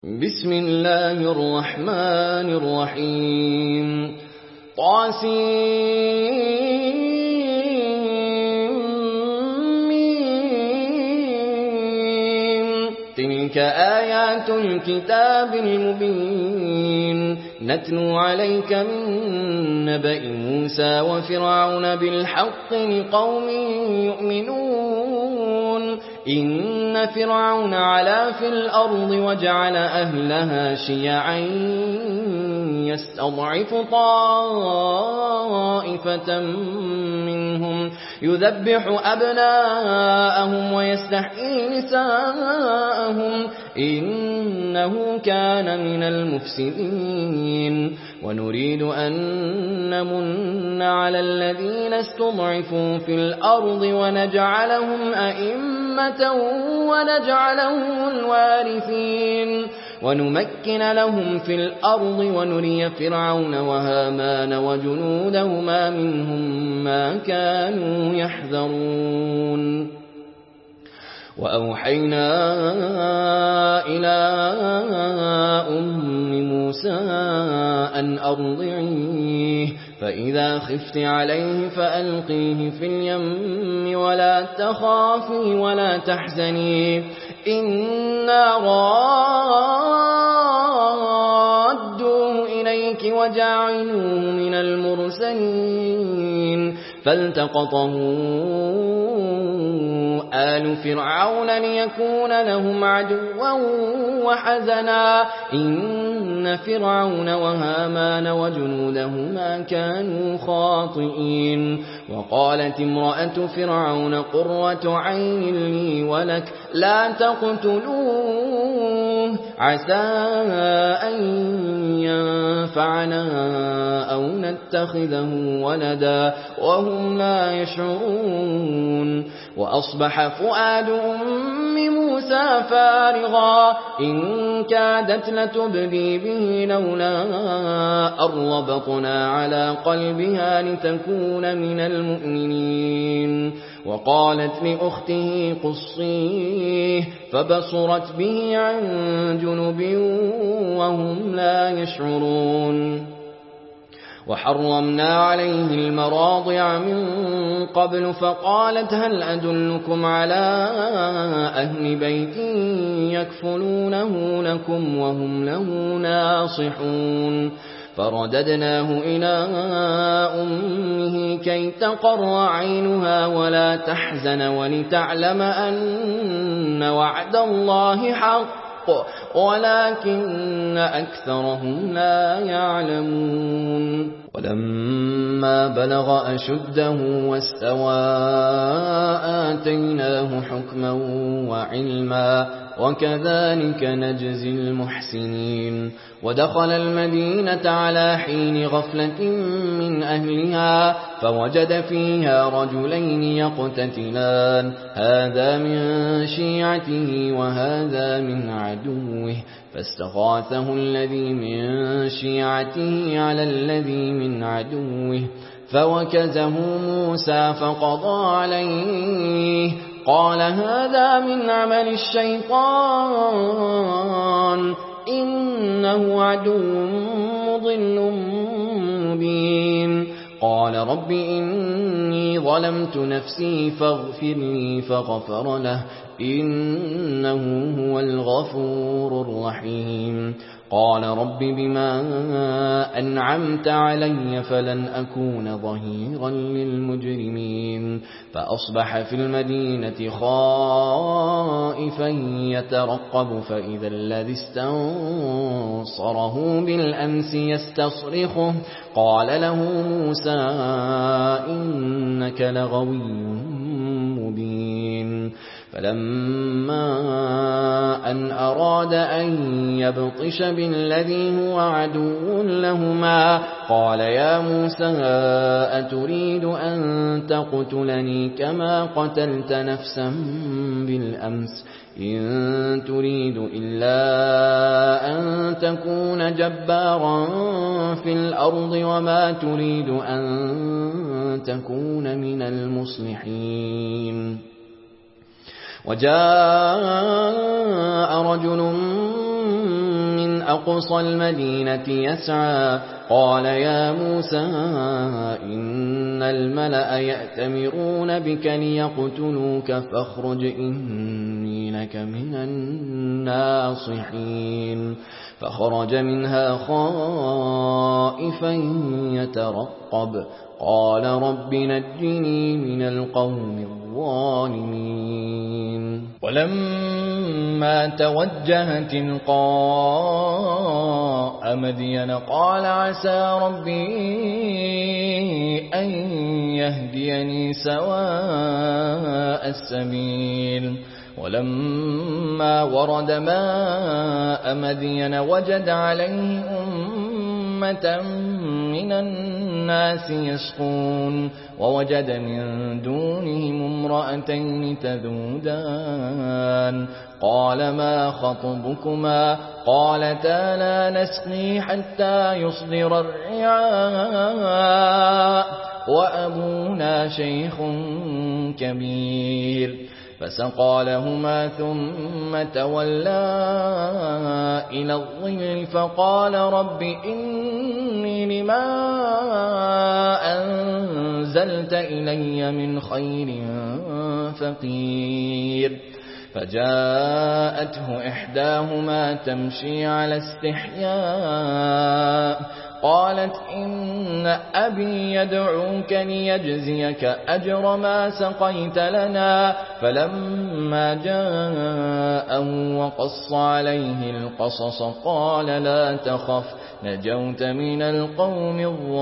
بسم الله الرحمن الرحيم طاسمين تلك آيات الكتاب المبين نتلو عليك من نبأ موسى وفرعون بالحق لقوم يؤمنون إن فرعون علا في الأرض وجعل أهلها شيعا يستضعف طائفة منهم يذبح أبناءهم ويستحيي نساءهم إنه كان من المفسدين ونريد أن نمن على الذين استضعفوا في الأرض ونجعلهم أئمة ونجعلهم الوارثين ونمكن لهم في الأرض ونري فرعون وهامان وجنودهما منهم ما كانوا يحذرون وأوحينا إلى أم موسى أن أرضعيه فإذا خفت عليه فألقيه في اليم ولا تخافي ولا تحزني إنا رادوه إليك وجاعلوه من المرسلين فالتقطه آل فرعون ليكون لهم عدوا وحزنا إن فرعون وهامان وجنودهما كانوا خاطئين وقالت امرأة فرعون قرة عين لي ولك لا تقتلوه عسى أن ينفعنا أو نتخذه ولدا وهم لا يشعرون وأصبح فؤاد أم موسى فارغا إن كادت لتبدي به لولا أربطنا على قلبها لتكون من المؤمنين وقالت لأخته قصيه فبصرت به عن جنب وهم لا يشعرون وحرمنا عليه المراضع من قبل فقالت هل أدلكم على أهل بيت يكفلونه لكم وهم له ناصحون فرددناه إلى أمه كي تقر عينها ولا تحزن ولتعلم أن وعد الله حق ولكن أكثرهم لا يعلمون ولما بلغ أشده واستوى آتيناه حكما وعلما وكذلك نجزي المحسنين ودخل المدينة على حين غفلة من أهلها فوجد فيها رجلين يقتتلان هذا من شيعته وهذا من عدوه فاستغاثه الذي من شيعته على الذي من عدوه فوكزه موسى فقضى عليه قال هذا من عمل الشيطان إنه عدو مضل مبين قال رب إني ظلمت نفسي فاغفر لي فغفر له إنه هو الغفور الرحيم قال رب بما أنعمت علي فلن أكون ظهيرا للمجرمين فأصبح في المدينة خائفا يترقب فإذا الذي استنصره بالأمس يستصرخه قال له موسى إنك لغوي مبين فلما أن أراد أن يبطش بالذي هو عدو لهما قال يا موسى أتريد أن تقتلني كما قتلت نفسا بالأمس إن تريد إلا أن تكون جبارا في الأرض وما تريد أن تكون من المصلحين وجاء رجل أقصى المدينة يسعى قال يا موسى إن الملأ يأتمرون بك ليقتلوك فاخرج إني لك من الناصحين فخرج منها خائفا يترقب قال رب نجني من القوم الظالمين ولما توجه تلقاء مدين قال عسى ربي أن يهديني سواء السبيل ولما ورد ماء مدين وجد عليه أمة من الناس يسقون ووجد من دونهم امرأتين تذودان قال ما خطبكما قالتا لا نسقي حتى يصدر الرعاء وأبونا شيخ كبير فسقى لهما ثم تولى إلى الظل فقال رب إني لما أنزلت إلي من خير فقير فجاءته إحداهما تمشي على استحياء قالت إن أبي يدعوك ليجزيك أجر ما سقيت لنا فلما جاءه وقص عليه القصص قال لا تخف نجوت من القوم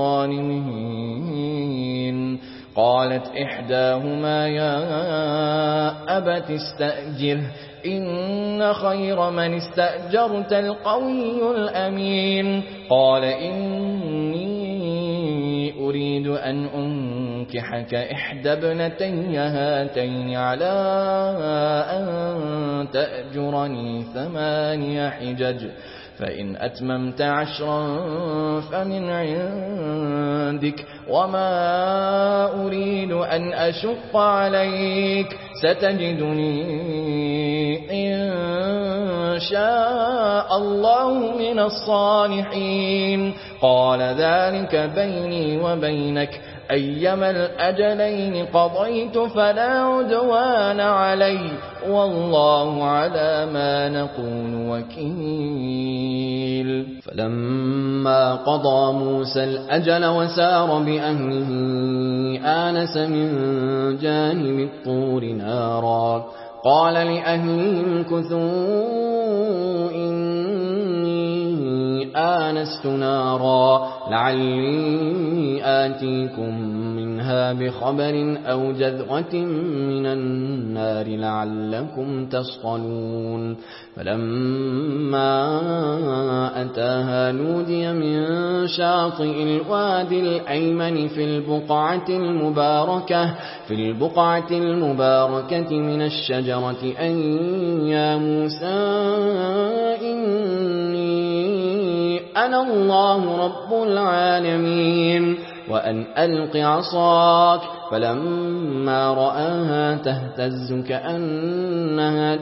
الظالمين قالت إحداهما يا أبت استأجره إن خير من استأجرت القوي الأمين قال إني أريد أن أنكحك إحدى ابنتي هاتين على أن تأجرني 8 حجج فإن أتممت 10 فمن عندك وما أريد أن أشق عليك ستجدني إن شاء الله من الصالحين قال ذلك بيني وبينك أيما الأجلين قضيت فلا عدوان علي والله على ما نقول وكيل فلما قضى موسى الأجل وسار بأهله آنس من جانب الطور نارا قال لأهلهم كثوا إني آنست نارا لعلي آتيكم منها بخبر أو جذوة من النار لعلكم تصطلون فلما أتاها نودي من شاطئ الوادي الأيمن في البقعة المباركة من الشجرة أن يا موسى إني أنا الله رب العالمين وأن ألق عصاك فلما رآها تهتز كأنها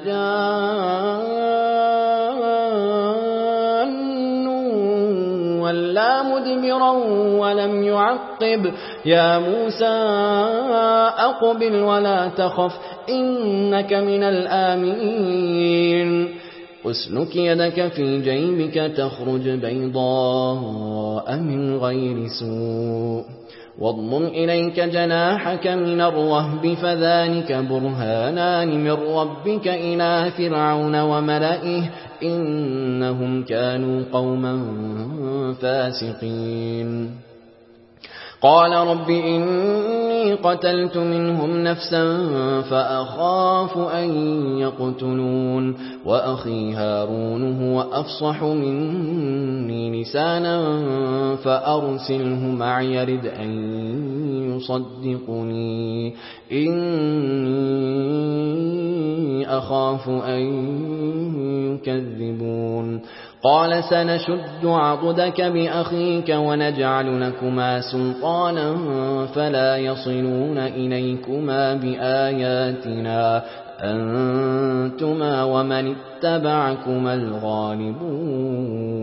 جان ولا مدبرا ولم يعقب يا موسى أقبل ولا تخف إنك من الآمنين أسلك يدك في جيبك تخرج بيضاء من غير سوء واضمم إليك جناحك من الرهب فذلك برهانان من ربك إلى فرعون وملئه إنهم كانوا قوما فاسقين قال رب إني قتلت منهم نفسا فأخاف أن يقتلون وأخي هارون هو أفصح مني لسانا فأرسله معي يرد أن يصدقني إني أخاف أن يكذبون قال سنشد عضدك بأخيك ونجعل لكما سلطانا فلا يصلون إليكما بآياتنا أنتما ومن اتبعكما الغالبون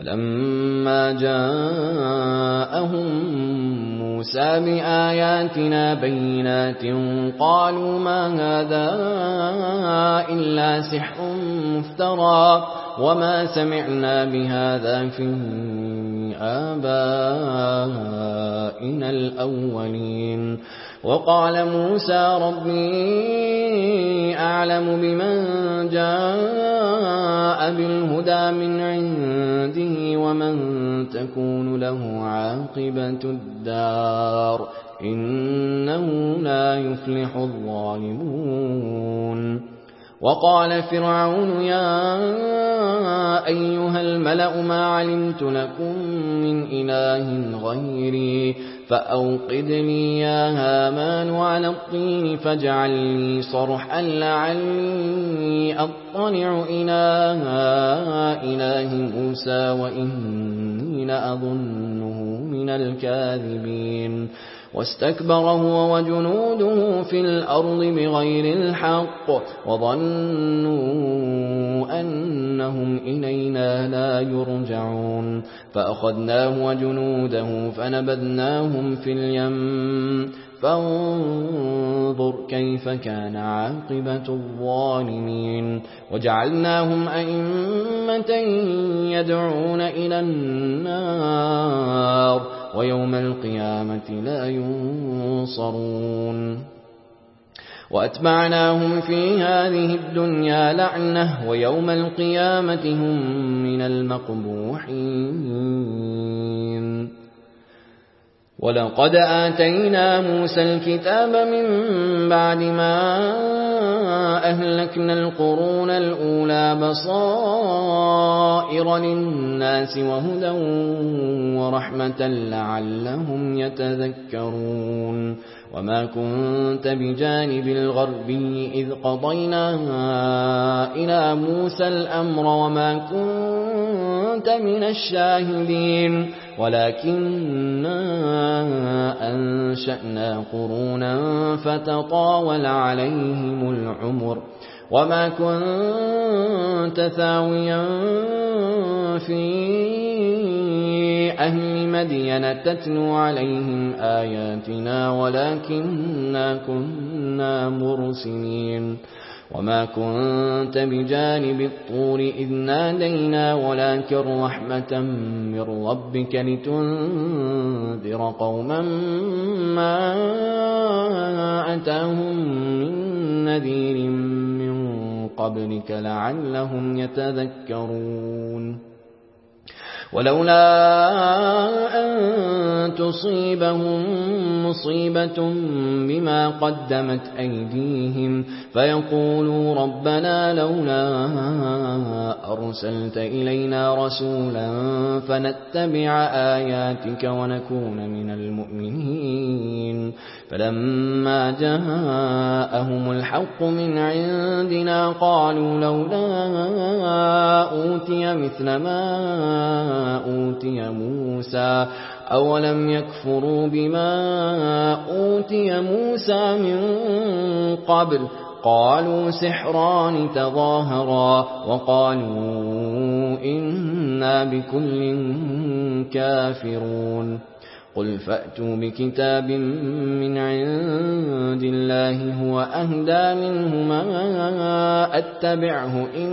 فلما جاءهم موسى بآياتنا بينات قالوا ما هذا إلا سحر مفترى وما سمعنا بهذا في آبائنا الأولين. وقال موسى ربي أعلم بمن جاء بالهدى من عنده ومن تكون له عاقبة الدار إنه لا يفلح الظالمون. وقال فرعون يا أيها الملأ ما علمت لكم من إله غيري فأوقد لي يا هامان على الطين فاجعل لي صرحا لعلي أطلع إلى إله موسى وإني لأظنه من الكاذبين. واستكبر هو وجنوده في الأرض بغير الحق وظنوا أنهم إلينا لا يرجعون فأخذناه وجنوده فنبذناهم في اليم فانظر كيف كان عاقبة الظالمين. وجعلناهم أئمة يدعون إلى النار ويوم القيامة لا ينصرون. وأتبعناهم في هذه الدنيا لعنة ويوم القيامة هم من المقبوحين. ولقد آتينا موسى الكتاب من بعد ما أهلكنا القرون الأولى بصائر للناس وهدى ورحمة لعلهم يتذكرون. وما كنت بجانب الغربي إذ قضينا إلى موسى الأمر وما كنت من الشاهدين ولكننا أنشأنا قرونا فتطاول عليهم العمر وما كنت ثاويا في أهل مدين تتلو عليهم آياتنا ولكننا كنا مرسلين. وما كنت بجانب الطور إذ نادينا ولكن رحمة من ربك لتنذر قوما ما أتاهم من نذير من قبلك لعلهم يتذكرون. ولولا أن تصيبهم مصيبة بما قدمت أيديهم فيقولوا ربنا لولا أرسلت إلينا رسولا فنتبع آياتك ونكون من المؤمنين. فلما جاءهم الحق من عندنا قالوا لولا أوتي مثل ما أوتي موسى أولم يكفروا بما أوتي موسى من قبل قالوا سحران تظاهرا وقالوا إنا بكل كافرون. قل فأتوا بكتاب من عند الله هو أهدى منهما أتبعه إن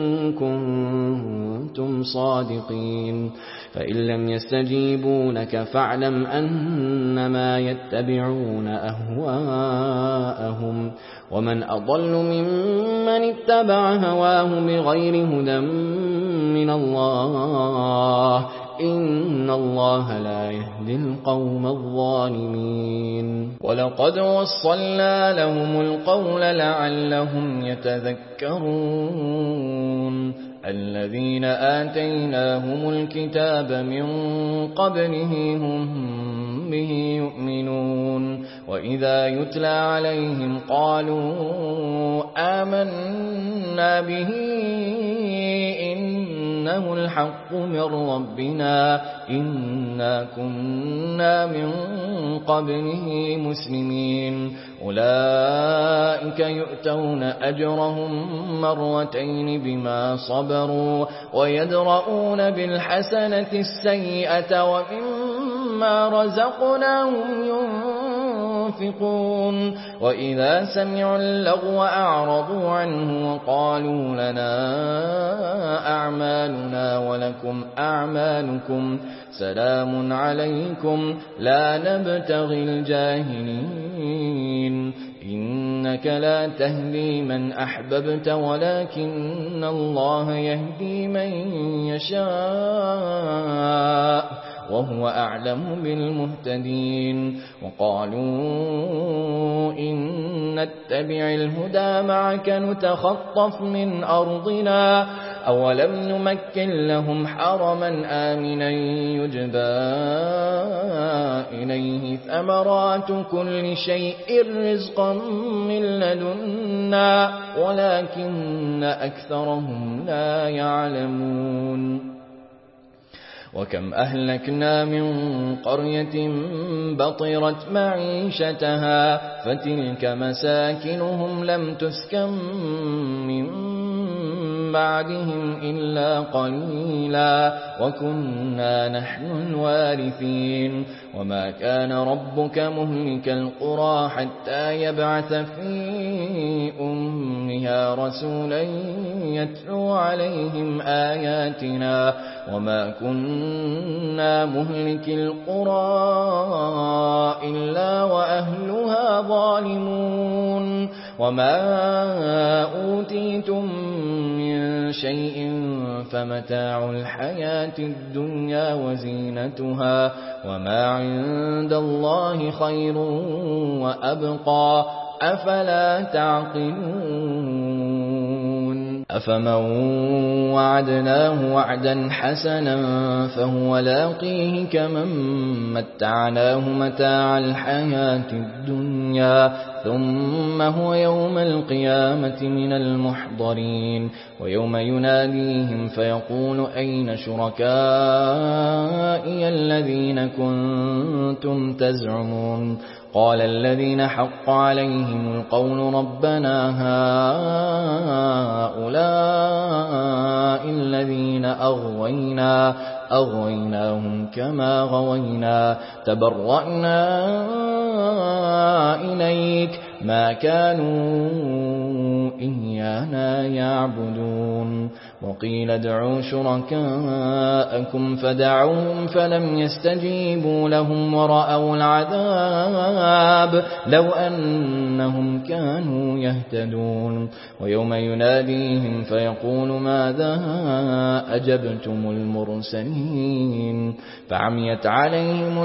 كنتم صادقين. فإن لم يستجيبوا لك فاعلم أنما يتبعون أهواءهم ومن أضل ممن اتبع هواه بغير هدى من الله إن الله لا يهدي القوم الظالمين. ولقد وصلنا لهم القول لعلهم يتذكرون. الذين آتيناهم الكتاب من قبله هم به يؤمنون. وإذا يتلى عليهم قالوا آمنا به إنا إنه الحق من ربنا إنا كنا من قبله مسلمين أولئك يؤتون أجرهم مرتين بما صبروا ويدرؤون بالحسنة السيئة ومما رزقناهم ينفقون وإذا سمعوا اللغو أعرضوا عنه وقالوا لنا أعمالنا ولكم أعمالكم سلام عليكم لا نبتغي الجاهلين إنك لا تهدي من أحببت ولكن الله يهدي من يشاء وهو أعلم بالمهتدين وقالوا إن نتبع الهدى معك نتخطف من أرضنا أولم نمكن لهم حرما آمنا يجبى إليه ثمرات كل شيء رزقا من لدنا ولكن أكثرهم لا يعلمون وكم أهلكنا من قرية بطرت معيشتها فتلك مساكنهم لم تسكن من بعدهم إلا قليلا وكنا نحن الوارثين وما كان ربك مهلك القرى حتى يبعث في أمها رسولا يتلو عليهم آياتنا وما كنا مهلك القرى إلا وأهلها ظالمون وما أوتيتم من شيء فمتاع الحياة الدنيا وزينتها وما عند الله خير وأبقى أفلا تعقلون أفمن وعدناه وعدا حسنا فهو لاقيه كمن متعناه متاع الحياة الدنيا ثم هو يوم القيامة من المحضرين ويوم يناديهم فيقول أين شركائي الذين كنتم تزعمون قال الذين حق عليهم القول ربنا هؤلاء الذين أغويناهم كما غوينا تبرأنا إليك ما كانوا إيانا يعبدون وقيل ادعوا شركاءكم فدعوهم فلم يستجيبوا لهم ورأوا العذاب لو أنهم كانوا يهتدون ويوم يناديهم فيقول ماذا أجبتم المرسلين فعميت عليهم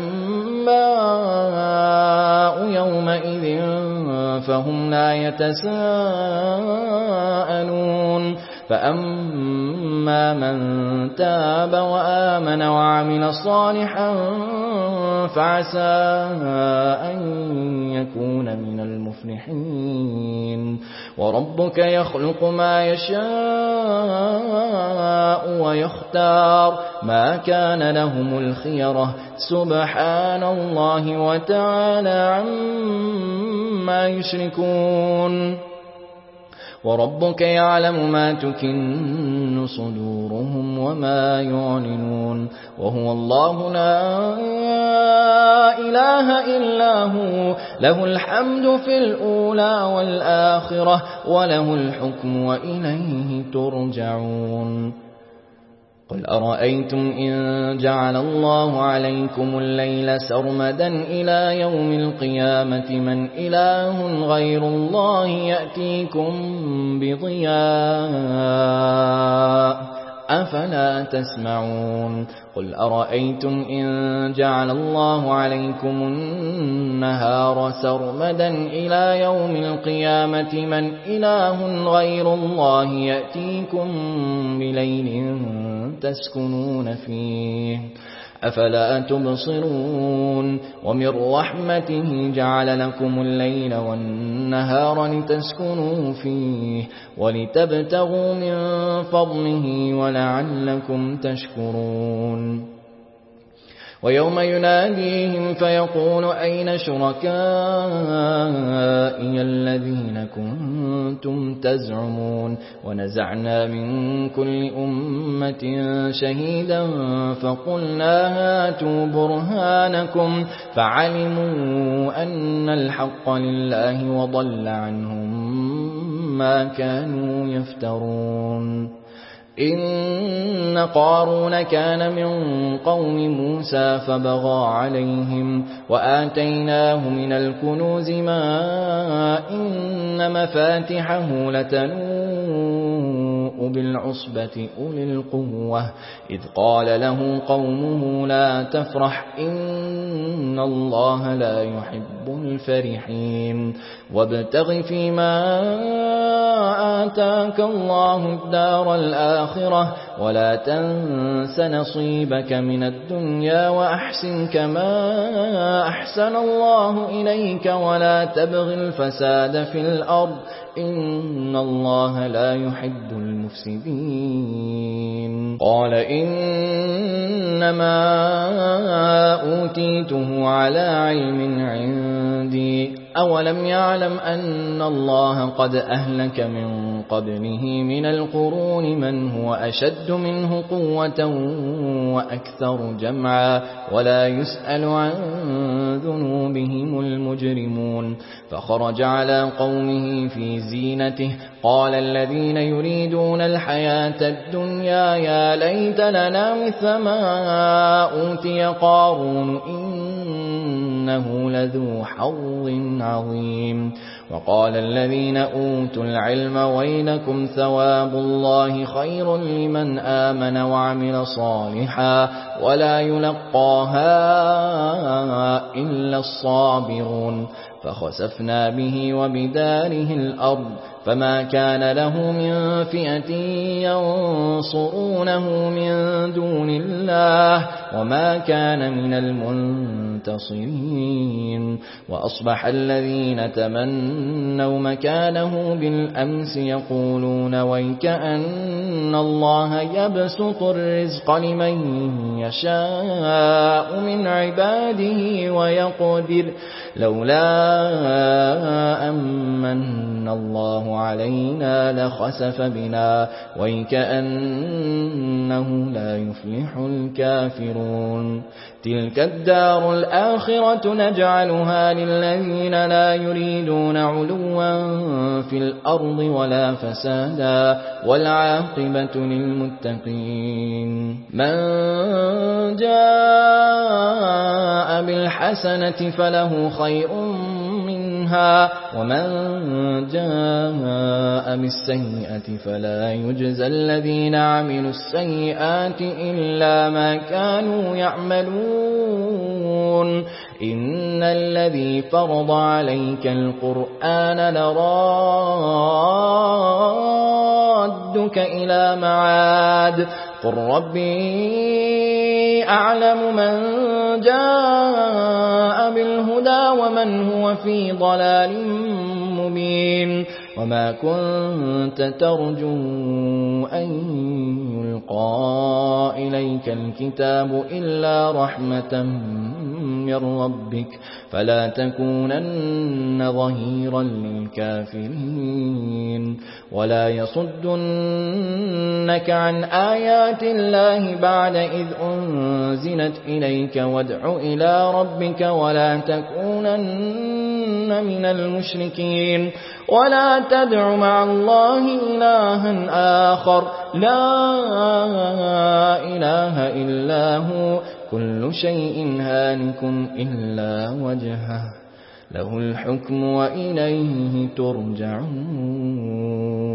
الأنباء يومئذ فهم لا يتساءلون فأما من تاب وآمن وعمل صالحا فعسى أن يكون من المفلحين وربك يخلق ما يشاء ويختار ما كان لهم الخيرة سبحان الله وتعالى عما يشركون وربك يعلم ما تكن صدورهم وما يعلنون وهو الله لا إله إلا هو له الحمد في الأولى والآخرة وله الحكم وإليه ترجعون قل أرأيتم إن جعل الله عليكم الليل سرمدا إلى يوم القيامة من إله غير الله يأتيكم بضياء أفلا تسمعون قل أرأيتم إن جعل الله عليكم النهار سرمدا إلى يوم القيامة من إله غير الله يأتيكم بليل تسكنون فيه أفلا تبصرون ومن رحمته جعل لكم الليل والنهار لتسكنوا فيه ولتبتغوا من فضله ولعلكم تشكرون ويوم يناديهم فيقول أين شركائي الذين كنتم تزعمون ونزعنا من كل أمة شهيدا فقلنا هاتوا برهانكم فعلموا أن الحق لله وضل عنهم ما كانوا يفترون إن قارون كان من قوم موسى فبغى عليهم وآتيناه من الكنوز ما إن مفاتحه لتنوء بالعصبة أولي القوة إذ قال له قومه لا تفرح إن الله لا يحب الفرحين وابتغ فيما آتاك الله الدار الآخرة ولا تنس نصيبك من الدنيا وأحسن كما أحسن الله إليك ولا تبغ الفساد في الأرض إن الله لا يحب المفسدين قال إنما أوتيته على علم عندي أولم يعلم أن الله قد أهلك من قبله من القرون من هو أشد منه قوة وأكثر جمعا ولا يسأل عن ذنوبهم المجرمون فخرج على قومه في زينته قال الذين يريدون الحياة الدنيا يا ليت لنا مثل ما أوتي قارون إنه لذو حظ عظيم وقال الذين أوتوا العلم ويلكم ثواب الله خير لمن آمن وعمل صالحا ولا يلقاها إلا الصابرون فخسفنا به وبداره الأرض فما كان له من فئة ينصرونه من دون الله وما كان من المنتصرين وأصبح الذين تمنوا مكانه بالأمس يقولون ويكأن الله يبسط الرزق لمن يشاء من عباده ويقدر لولا أمن الله علينا لخسف بنا ويكأنه لا يفلح الكافرون تلك الدار الآخرة نجعلها للذين لا يريدون علوا في الأرض ولا فسادا والعاقبة للمتقين من جاء بالحسنة فله خير منها ومن جاء بالسيئة فلا يجزى الذين عملوا السيئات إلا ما كانوا يعملون إن الذي فرض عليك القرآن لرادك إلى معاد قل ربي أعلم من جاء بالهدى ومن هو في ضلال مبين وما كنت ترجو أن يلقى إليك الكتاب إلا رحمة من ربك فلا تكونن ظهيرا للكافرين ولا يصدنك عن آيات الله بعد إذ أنزلت إليك وادع إلى ربك ولا تكونن من المشركين ولا تدع مع الله إلها آخر لا إله إلا هو كل شيء هالك إلا وجهه له الحكم وإليه ترجعون